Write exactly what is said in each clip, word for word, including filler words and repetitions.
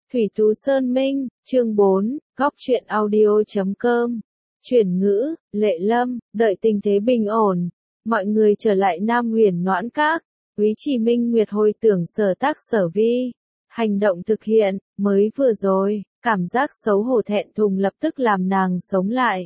Thủy Tú Sơn Minh, chương bốn, góc truyện audio chấm com. Chuyển ngữ, Lệ Lâm, đợi tình thế bình ổn, mọi người trở lại Nam Huyền Noãn Các, Úy Trì Minh Nguyệt hồi tưởng sở tác sở vi, hành động thực hiện, mới vừa rồi, cảm giác xấu hổ thẹn thùng lập tức làm nàng sống lại.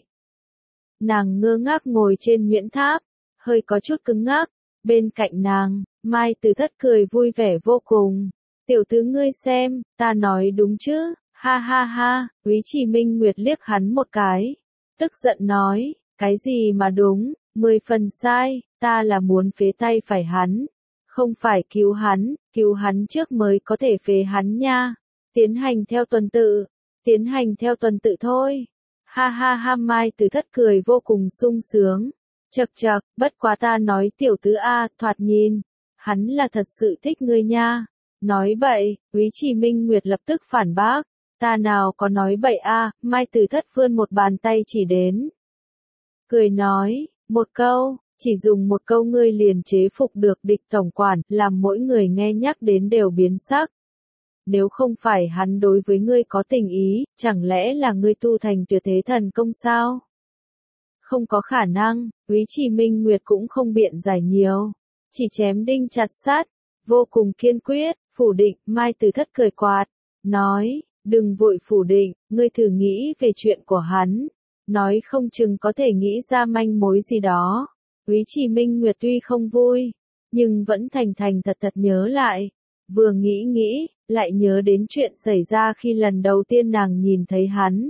Nàng ngơ ngác ngồi trên huyễn tháp, hơi có chút cứng ngắc, bên cạnh nàng, Mai Từ Thất cười vui vẻ vô cùng. Tiểu tứ ngươi xem, ta nói đúng chứ, ha ha ha, Úy Trì Minh Nguyệt liếc hắn một cái, tức giận nói, cái gì mà đúng, mười phần sai, ta là muốn phế tay phải hắn, không phải cứu hắn, cứu hắn trước mới có thể phế hắn nha, tiến hành theo tuần tự, tiến hành theo tuần tự thôi, ha ha ha. Mai Từ Thất cười vô cùng sung sướng, chậc chậc, bất quá ta nói tiểu tứ a, thoạt nhìn, hắn là thật sự thích ngươi nha. Nói bậy, Úy Trì Minh Nguyệt lập tức phản bác, ta nào có nói bậy a, Mai Từ Thất vươn một bàn tay chỉ đến. Cười nói, một câu, chỉ dùng một câu ngươi liền chế phục được địch tổng quản, làm mỗi người nghe nhắc đến đều biến sắc. Nếu không phải hắn đối với ngươi có tình ý, chẳng lẽ là ngươi tu thành tuyệt thế thần công sao? Không có khả năng, Úy Trì Minh Nguyệt cũng không biện giải nhiều, chỉ chém đinh chặt sắt, vô cùng kiên quyết. Phủ định, Mai Từ Thất cười quạt, nói, đừng vội phủ định, ngươi thử nghĩ về chuyện của hắn, nói không chừng có thể nghĩ ra manh mối gì đó. Úy Trì Minh Nguyệt tuy không vui, nhưng vẫn thành thành thật thật nhớ lại, vừa nghĩ nghĩ, lại nhớ đến chuyện xảy ra khi lần đầu tiên nàng nhìn thấy hắn.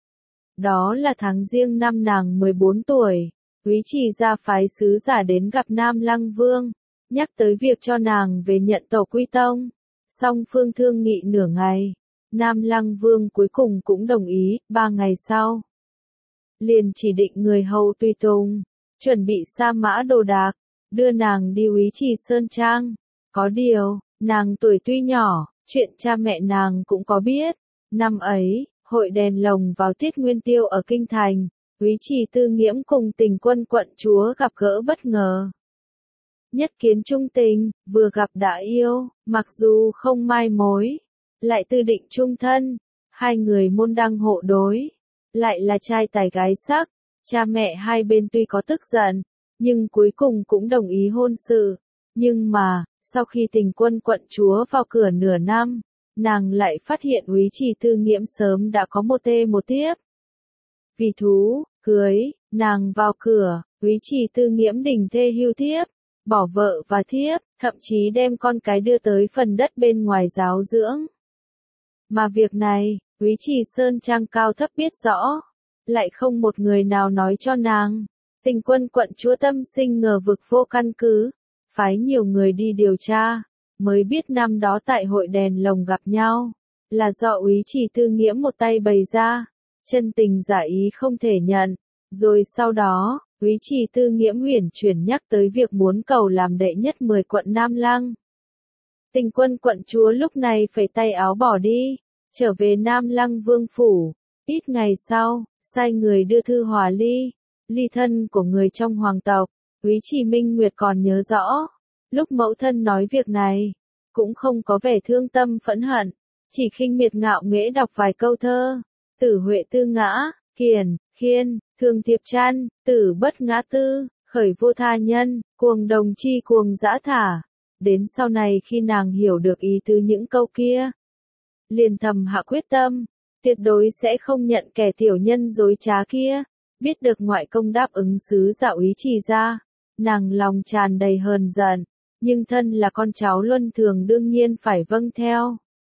Đó là tháng Giêng năm nàng mười bốn tuổi, Úy Trì gia phái sứ giả đến gặp Nam Lăng Vương. Nhắc tới việc cho nàng về nhận tổ quy tông, song phương thương nghị nửa ngày, Nam Lăng Vương cuối cùng cũng đồng ý, ba ngày sau. Liền chỉ định người hầu tùy tùng, chuẩn bị sa mã đồ đạc, đưa nàng đi Úy Trì Sơn Trang. Có điều, nàng tuổi tuy nhỏ, chuyện cha mẹ nàng cũng có biết. Năm ấy, hội đèn lồng vào tiết nguyên tiêu ở Kinh Thành, Úy Trì Tư Nghiễm cùng Tình Quân quận chúa gặp gỡ bất ngờ. Nhất kiến trung tình, vừa gặp đã yêu, mặc dù không mai mối, lại tư định chung thân, hai người môn đăng hộ đối, lại là trai tài gái sắc, cha mẹ hai bên tuy có tức giận, nhưng cuối cùng cũng đồng ý hôn sự, nhưng mà, sau khi Tình Quân quận chúa vào cửa nửa năm, nàng lại phát hiện Úy Trì Tư Nghiễm sớm đã có một tê một tiếp. Vì thú, cưới, nàng vào cửa, Úy Trì Tư Nghiễm đình thê hưu thiếp, bỏ vợ và thiếp, thậm chí đem con cái đưa tới phần đất bên ngoài giáo dưỡng. Mà việc này, Úy Trì Sơn Trang cao thấp biết rõ, lại không một người nào nói cho nàng. Tình Quân quận chúa tâm sinh ngờ vực vô căn cứ, phái nhiều người đi điều tra, mới biết năm đó tại hội đèn lồng gặp nhau, là do Úy Trì Tư Nghiễm một tay bày ra, chân tình giả ý không thể nhận, rồi sau đó, Úy Trì Tư Nghiễm huyền chuyển nhắc tới việc muốn cầu làm đệ nhất mười quận Nam Lăng. Tình Quân quận chúa lúc này phẩy tay áo bỏ đi, trở về Nam Lăng Vương phủ. Ít ngày sau, sai người đưa thư hòa ly, ly thân của người trong hoàng tộc. Úy Trì Minh Nguyệt còn nhớ rõ, lúc mẫu thân nói việc này, cũng không có vẻ thương tâm phẫn hận, chỉ khinh miệt ngạo nghễ đọc vài câu thơ. Tử Huệ tư ngã, kiền, khiên, thường thiệp chăn, tử bất ngã tư, khởi vô tha nhân, cuồng đồng chi cuồng dã thả. Đến sau này khi nàng hiểu được ý tứ những câu kia, liền thầm hạ quyết tâm, tuyệt đối sẽ không nhận kẻ tiểu nhân dối trá kia. Biết được ngoại công đáp ứng sứ giả Úy Trì ra, nàng lòng tràn đầy hờn giận, nhưng thân là con cháu luân thường đương nhiên phải vâng theo.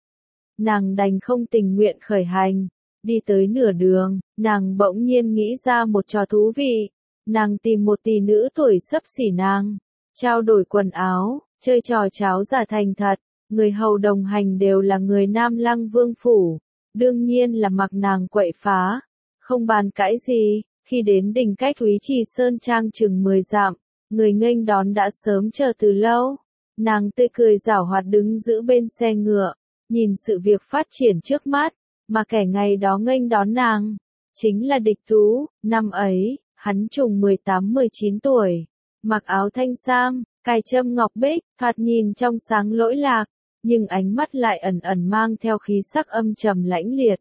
Nàng đành không tình nguyện khởi hành. Đi tới nửa đường, nàng bỗng nhiên nghĩ ra một trò thú vị. Nàng tìm một tỷ nữ tuổi xấp xỉ nàng, trao đổi quần áo, chơi trò cháo giả thành thật. Người hầu đồng hành đều là người Nam Lăng Vương phủ, đương nhiên là mặc nàng quậy phá. Không bàn cãi gì, khi đến đỉnh cách Úy Trì Sơn Trang chừng mười dặm, người nghênh đón đã sớm chờ từ lâu. Nàng tươi cười giảo hoạt đứng giữ bên xe ngựa, nhìn sự việc phát triển trước mắt. Mà kẻ ngày đó nghênh đón nàng, chính là Địch Tú. Năm ấy, hắn trùng mười tám mười chín tuổi, mặc áo thanh sam, cài châm ngọc bích, thoạt nhìn trong sáng lỗi lạc, nhưng ánh mắt lại ẩn ẩn mang theo khí sắc âm trầm lãnh liệt.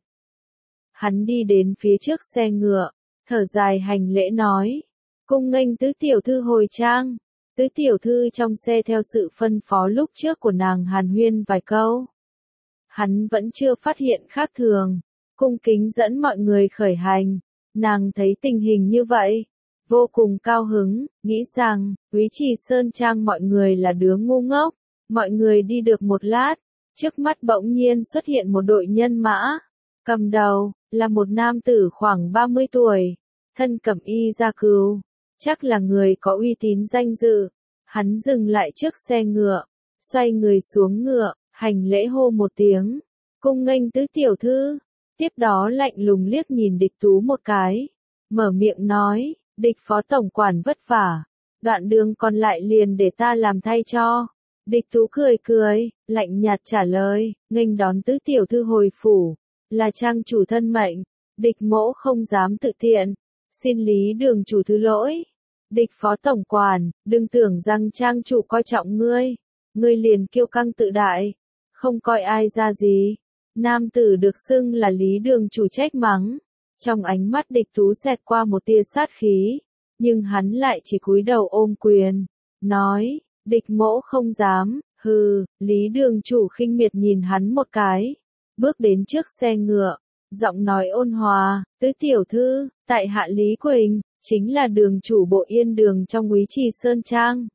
Hắn đi đến phía trước xe ngựa, thở dài hành lễ nói, cung nghênh tứ tiểu thư hồi trang. Tứ tiểu thư trong xe theo sự phân phó lúc trước của nàng hàn huyên vài câu. Hắn vẫn chưa phát hiện khác thường, cung kính dẫn mọi người khởi hành. Nàng thấy tình hình như vậy, vô cùng cao hứng, nghĩ rằng, Úy Trì Sơn Trang mọi người là đứa ngu ngốc. Mọi người đi được một lát, trước mắt bỗng nhiên xuất hiện một đội nhân mã. Cầm đầu, là một nam tử khoảng ba mươi tuổi, thân cẩm y gia cừu, chắc là người có uy tín danh dự. Hắn dừng lại trước xe ngựa, xoay người xuống ngựa, hành lễ hô một tiếng, cung nghênh tứ tiểu thư. Tiếp đó lạnh lùng liếc nhìn Địch Tú một cái, mở miệng nói, Địch phó tổng quản vất vả, đoạn đường còn lại liền để ta làm thay cho. Địch Tú cười cười, lạnh nhạt trả lời, nghênh đón tứ tiểu thư hồi phủ, là trang chủ thân mệnh, Địch mỗ không dám tự tiện, xin lý đường chủ thứ lỗi. Địch phó tổng quản, đừng tưởng rằng trang chủ coi trọng ngươi, ngươi liền kiêu căng tự đại, không coi ai ra gì. Nam tử được xưng là lý đường chủ trách mắng, trong ánh mắt Địch Tú xẹt qua một tia sát khí, nhưng hắn lại chỉ cúi đầu ôm quyền, nói, Địch mỗ không dám, hừ. Lý đường chủ khinh miệt nhìn hắn một cái, bước đến trước xe ngựa, giọng nói ôn hòa, tứ tiểu thư, tại hạ Lý Quỳnh, chính là đường chủ bộ Yên Đường trong Úy Trì Sơn Trang.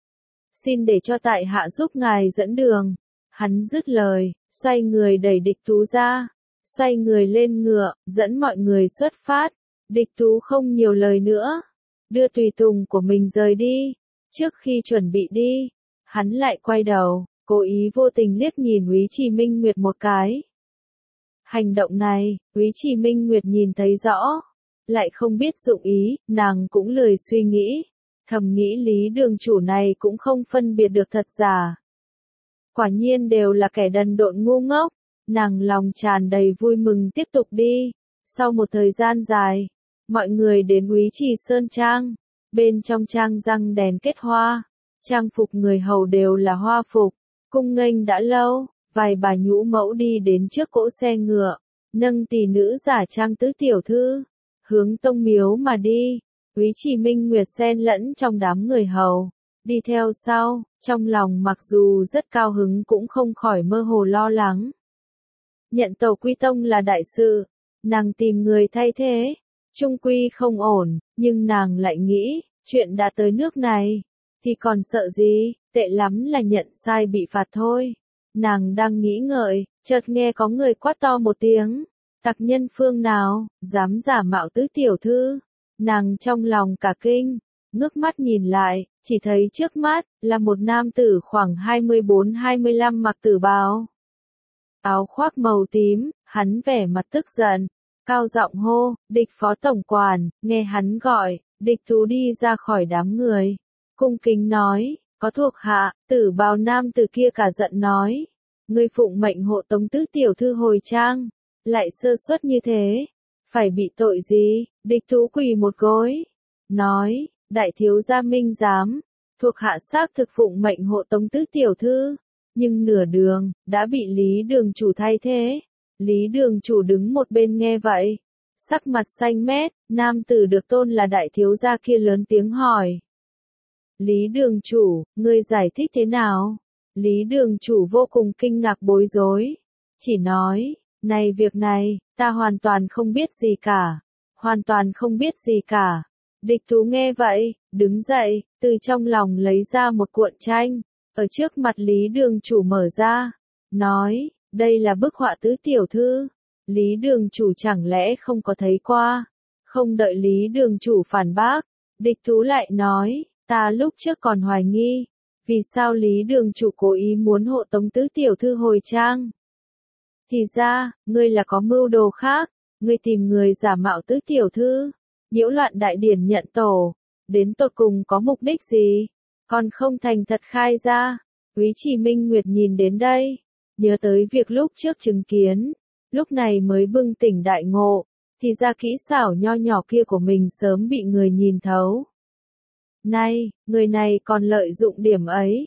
Xin để cho tại hạ giúp ngài dẫn đường. Hắn dứt lời, xoay người đẩy Địch Tú ra, xoay người lên ngựa, dẫn mọi người xuất phát. Địch Tú không nhiều lời nữa, đưa tùy tùng của mình rời đi. Trước khi chuẩn bị đi, hắn lại quay đầu, cố ý vô tình liếc nhìn Úy Trì Minh Nguyệt một cái. Hành động này, Úy Trì Minh Nguyệt nhìn thấy rõ, lại không biết dụng ý, nàng cũng lười suy nghĩ, thầm nghĩ Lý đường chủ này cũng không phân biệt được thật giả. Quả nhiên đều là kẻ đần độn ngu ngốc, nàng lòng tràn đầy vui mừng tiếp tục đi. Sau một thời gian dài, mọi người đến Úy Trì Sơn Trang, bên trong trang răng đèn kết hoa, trang phục người hầu đều là hoa phục, cung nghênh đã lâu, vài bà nhũ mẫu đi đến trước cỗ xe ngựa, nâng tỷ nữ giả trang tứ tiểu thư, hướng tông miếu mà đi. Úy Trì Minh Nguyệt xen lẫn trong đám người hầu, đi theo sau, trong lòng mặc dù rất cao hứng cũng không khỏi mơ hồ lo lắng. Nhận tàu quy tông là đại sự, nàng tìm người thay thế, chung quy không ổn, nhưng nàng lại nghĩ, chuyện đã tới nước này, thì còn sợ gì, tệ lắm là nhận sai bị phạt thôi. Nàng đang nghĩ ngợi, chợt nghe có người quát to một tiếng, tặc nhân phương nào, dám giả mạo tứ tiểu thư. Nàng trong lòng cả kinh, ngước mắt nhìn lại, chỉ thấy trước mắt, là một nam tử khoảng hai mươi bốn hai mươi lăm mặc tử bào. Áo khoác màu tím, hắn vẻ mặt tức giận, cao giọng hô, Địch phó tổng quản. Nghe hắn gọi, Địch Tú đi ra khỏi đám người, cung kính nói, có thuộc hạ. Tử bào nam tử kia cả giận nói, ngươi phụng mệnh hộ tống tứ tiểu thư hồi trang, lại sơ suất như thế, phải bị tội gì? Địch Tú quỳ một gối, nói, đại thiếu gia minh giám, thuộc hạ xác thực phụng mệnh hộ tống tứ tiểu thư, nhưng nửa đường, đã bị Lý đường chủ thay thế. Lý đường chủ đứng một bên nghe vậy, sắc mặt xanh mét. Nam tử được tôn là đại thiếu gia kia lớn tiếng hỏi, Lý đường chủ, ngươi giải thích thế nào? Lý đường chủ vô cùng kinh ngạc bối rối, chỉ nói, này việc này, ta hoàn toàn không biết gì cả, hoàn toàn không biết gì cả. Địch Tú nghe vậy, đứng dậy, từ trong lòng lấy ra một cuộn tranh, ở trước mặt Lý đường chủ mở ra, nói, đây là bức họa tứ tiểu thư. Lý đường chủ chẳng lẽ không có thấy qua? Không đợi Lý đường chủ phản bác, Địch Tú lại nói, ta lúc trước còn hoài nghi, vì sao Lý đường chủ cố ý muốn hộ tống tứ tiểu thư hồi trang. Thì ra, ngươi là có mưu đồ khác, ngươi tìm người giả mạo tứ tiểu thư, nhiễu loạn đại điển nhận tổ, đến tột cùng có mục đích gì, còn không thành thật khai ra. Úy Trì Minh Nguyệt nhìn đến đây, nhớ tới việc lúc trước chứng kiến, lúc này mới bừng tỉnh đại ngộ, thì ra kỹ xảo nho nhỏ kia của mình sớm bị người nhìn thấu. Nay, người này còn lợi dụng điểm ấy,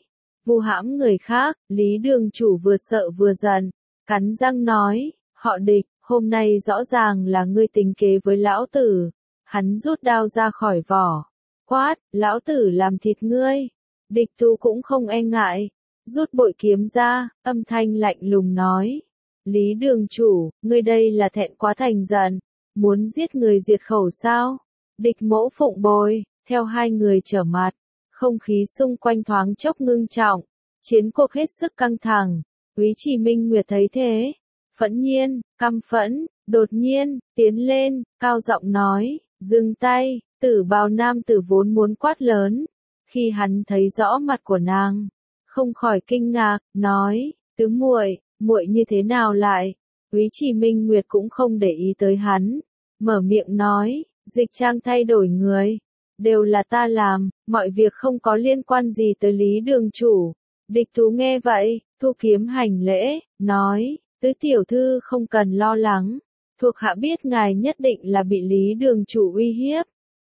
vu hãm người khác. Lý đường chủ vừa sợ vừa giận, cắn răng nói, họ Địch, hôm nay rõ ràng là ngươi tính kế với lão tử. Hắn rút đao ra khỏi vỏ, quát, lão tử làm thịt ngươi. Địch Tú cũng không e ngại, rút bội kiếm ra, âm thanh lạnh lùng nói, Lý đường chủ, ngươi đây là thẹn quá thành giận, muốn giết người diệt khẩu sao? Địch Mỗ phụng bồi. Theo hai người trở mặt, không khí xung quanh thoáng chốc ngưng trọng, chiến cuộc hết sức căng thẳng. Úy Trì Minh Nguyệt thấy thế, phẫn nhiên, căm phẫn, đột nhiên, tiến lên, cao giọng nói, dừng tay. Tử bào nam tử vốn muốn quát lớn, khi hắn thấy rõ mặt của nàng, không khỏi kinh ngạc, nói, tứ muội, muội như thế nào lại? Úy Trì Minh Nguyệt cũng không để ý tới hắn, mở miệng nói, dịch trang thay đổi người, đều là ta làm, mọi việc không có liên quan gì tới Lý đường chủ. Địch Tú nghe vậy, thu kiếm hành lễ, nói, tứ tiểu thư không cần lo lắng, thuộc hạ biết ngài nhất định là bị Lý đường chủ uy hiếp,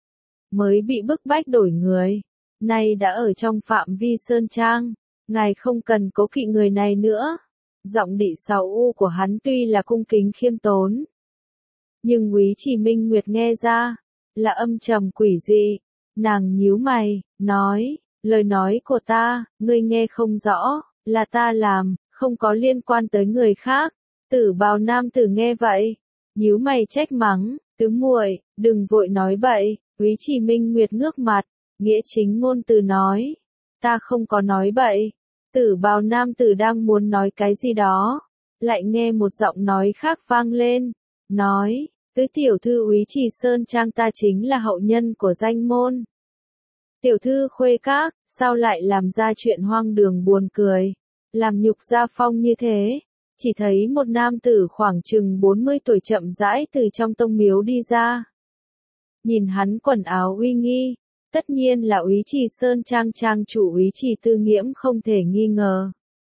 mới bị bức bách đổi người, nay đã ở trong phạm vi sơn trang, ngài không cần cố kỵ người này nữa. Giọng đị sáu u của hắn tuy là cung kính khiêm tốn, nhưng Úy Trì Minh Nguyệt nghe ra là âm trầm quỷ dị. Nàng nhíu mày, nói, lời nói của ta, ngươi nghe không rõ, là ta làm, không có liên quan tới người khác. Tử bào nam tử nghe vậy, nhíu mày trách mắng, tứ muội, đừng vội nói bậy. Úy Trì Minh Nguyệt ngước mặt, nghĩa chính ngôn từ nói, ta không có nói bậy. Tử bào nam tử đang muốn nói cái gì đó, lại nghe một giọng nói khác vang lên, nói, tứ tiểu thư Úy Trì Sơn Trang ta chính là hậu nhân của danh môn. Tiểu thư khuê các, sao lại làm ra chuyện hoang đường buồn cười, làm nhục gia phong như thế? Chỉ thấy một nam tử khoảng chừng bốn mươi tuổi chậm rãi từ trong tông miếu đi ra. Nhìn hắn quần áo uy nghi, tất nhiên là Úy Trì Sơn Trang trang chủ Úy Trì Tư Nghiễm không thể nghi ngờ.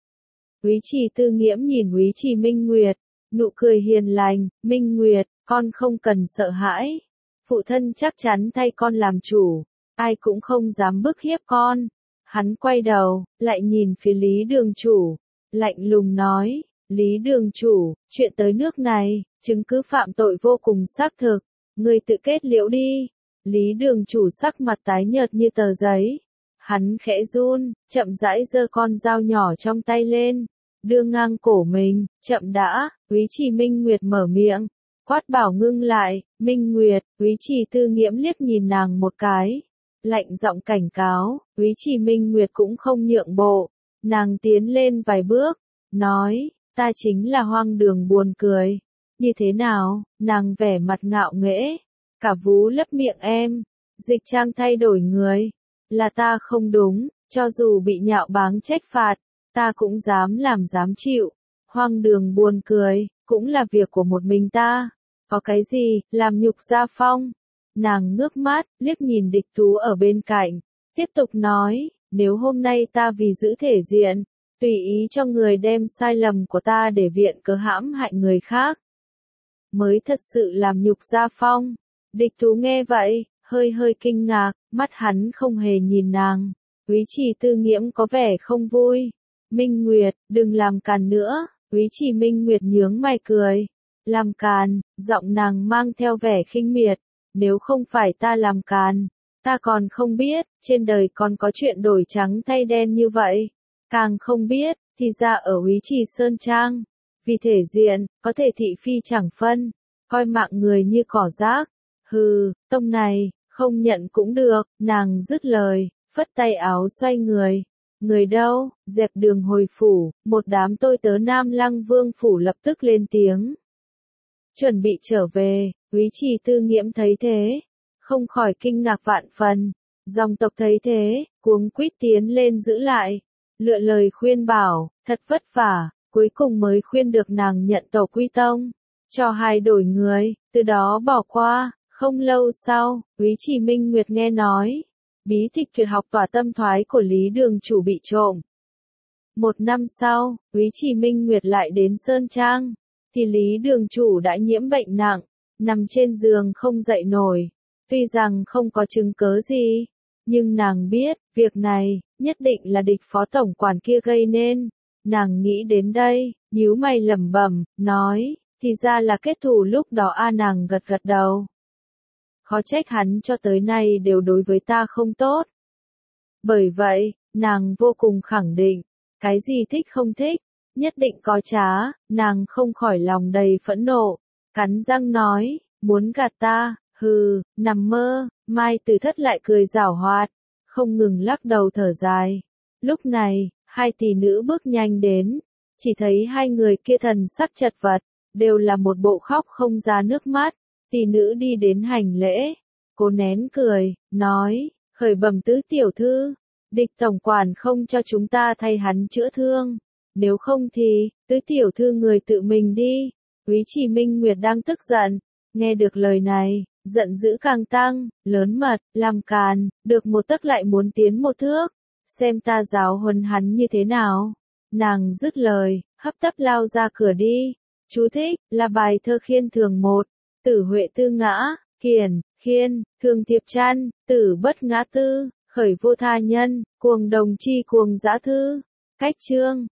Úy Trì Tư Nghiễm nhìn Úy Trì Minh Nguyệt, nụ cười hiền lành, Minh Nguyệt, con không cần sợ hãi. Phụ thân chắc chắn thay con làm chủ, ai cũng không dám bức hiếp con. Hắn quay đầu, lại nhìn phía Lý đường chủ, lạnh lùng nói, Lý đường chủ, chuyện tới nước này, chứng cứ phạm tội vô cùng xác thực, ngươi tự kết liễu đi. Lý đường chủ sắc mặt tái nhợt như tờ giấy. Hắn khẽ run, chậm rãi giơ con dao nhỏ trong tay lên, đưa ngang cổ mình, chậm đã. Úy Trì Minh Nguyệt mở miệng, quát bảo ngưng lại. Minh Nguyệt, Úy Trì Tư Nghiễm liếc nhìn nàng một cái, lạnh giọng cảnh cáo. Úy Trì Minh Nguyệt cũng không nhượng bộ, nàng tiến lên vài bước, nói, ta chính là hoang đường buồn cười. Như thế nào? Nàng vẻ mặt ngạo nghễ, cả vú lấp miệng em, dịch trang thay đổi người, là ta không đúng, cho dù bị nhạo báng trách phạt, ta cũng dám làm dám chịu. Hoang đường buồn cười, cũng là việc của một mình ta, có cái gì, làm nhục gia phong. Nàng ngước mắt, liếc nhìn Địch Tú ở bên cạnh, tiếp tục nói, nếu hôm nay ta vì giữ thể diện, tùy ý cho người đem sai lầm của ta để viện cớ hãm hại người khác, mới thật sự làm nhục gia phong. Địch Tú nghe vậy, hơi hơi kinh ngạc, mắt hắn không hề nhìn nàng. Úy Trì Tư Nghiễm có vẻ không vui. Minh Nguyệt, đừng làm càn nữa. Úy Trì Minh Nguyệt nhướng mày cười. Làm càn, giọng nàng mang theo vẻ khinh miệt. Nếu không phải ta làm càn, ta còn không biết, trên đời còn có chuyện đổi trắng thay đen như vậy. Càng không biết, thì ra ở Úy Trì Sơn Trang, vì thể diện, có thể thị phi chẳng phân, coi mạng người như cỏ rác. Hừ, tông này, không nhận cũng được. Nàng dứt lời, phất tay áo xoay người. Người đâu? Dẹp đường hồi phủ. Một đám tôi tớ Nam Lăng Vương phủ lập tức lên tiếng, chuẩn bị trở về. Úy Trì Tư Nghiễm thấy thế, không khỏi kinh ngạc vạn phần. Dòng tộc thấy thế, cuống quýt tiến lên giữ lại, lựa lời khuyên bảo, thật vất vả, cuối cùng mới khuyên được nàng nhận tổ quy tông, cho hai đổi người, từ đó bỏ qua. Không lâu sau, Úy Trì Minh Nguyệt nghe nói, bí tịch tuyệt học tỏa tâm thoái của Lý đường chủ bị trộm. Một năm sau, Úy Trì Minh Nguyệt lại đến Sơn Trang, thì Lý đường chủ đã nhiễm bệnh nặng, nằm trên giường không dậy nổi. Tuy rằng không có chứng cớ gì, nhưng nàng biết, việc này, nhất định là địch phó tổng quản kia gây nên. Nàng nghĩ đến đây, nhíu mày lẩm bẩm, nói, thì ra là kết thù lúc đó a nàng gật gật đầu. Khó trách hắn cho tới nay đều đối với ta không tốt. Bởi vậy, nàng vô cùng khẳng định, cái gì thích không thích, nhất định có trá, nàng không khỏi lòng đầy phẫn nộ, cắn răng nói, muốn gạt ta, hừ, nằm mơ, Mai Tử Thất lại cười giảo hoạt, không ngừng lắc đầu thở dài. Lúc này, hai tỷ nữ bước nhanh đến, chỉ thấy hai người kia thần sắc chật vật, đều là một bộ khóc không ra nước mắt, tỷ nữ đi đến hành lễ, cố nén cười, nói, khởi bẩm tứ tiểu thư, địch tổng quản không cho chúng ta thay hắn chữa thương, nếu không thì, tứ tiểu thư người tự mình đi. Úy Chỉ Minh Nguyệt đang tức giận, nghe được lời này, giận dữ càng tăng, lớn mật, làm càn, được một tấc lại muốn tiến một thước, xem ta giáo huấn hắn như thế nào. Nàng dứt lời, hấp tấp lao ra cửa đi. Chú thích, là bài thơ khiên thường một, tử huệ tư ngã, kiền, khiên, thường thiệp chăn, tử bất ngã tư, khởi vô tha nhân, cuồng đồng chi cuồng dã thư. Cách chương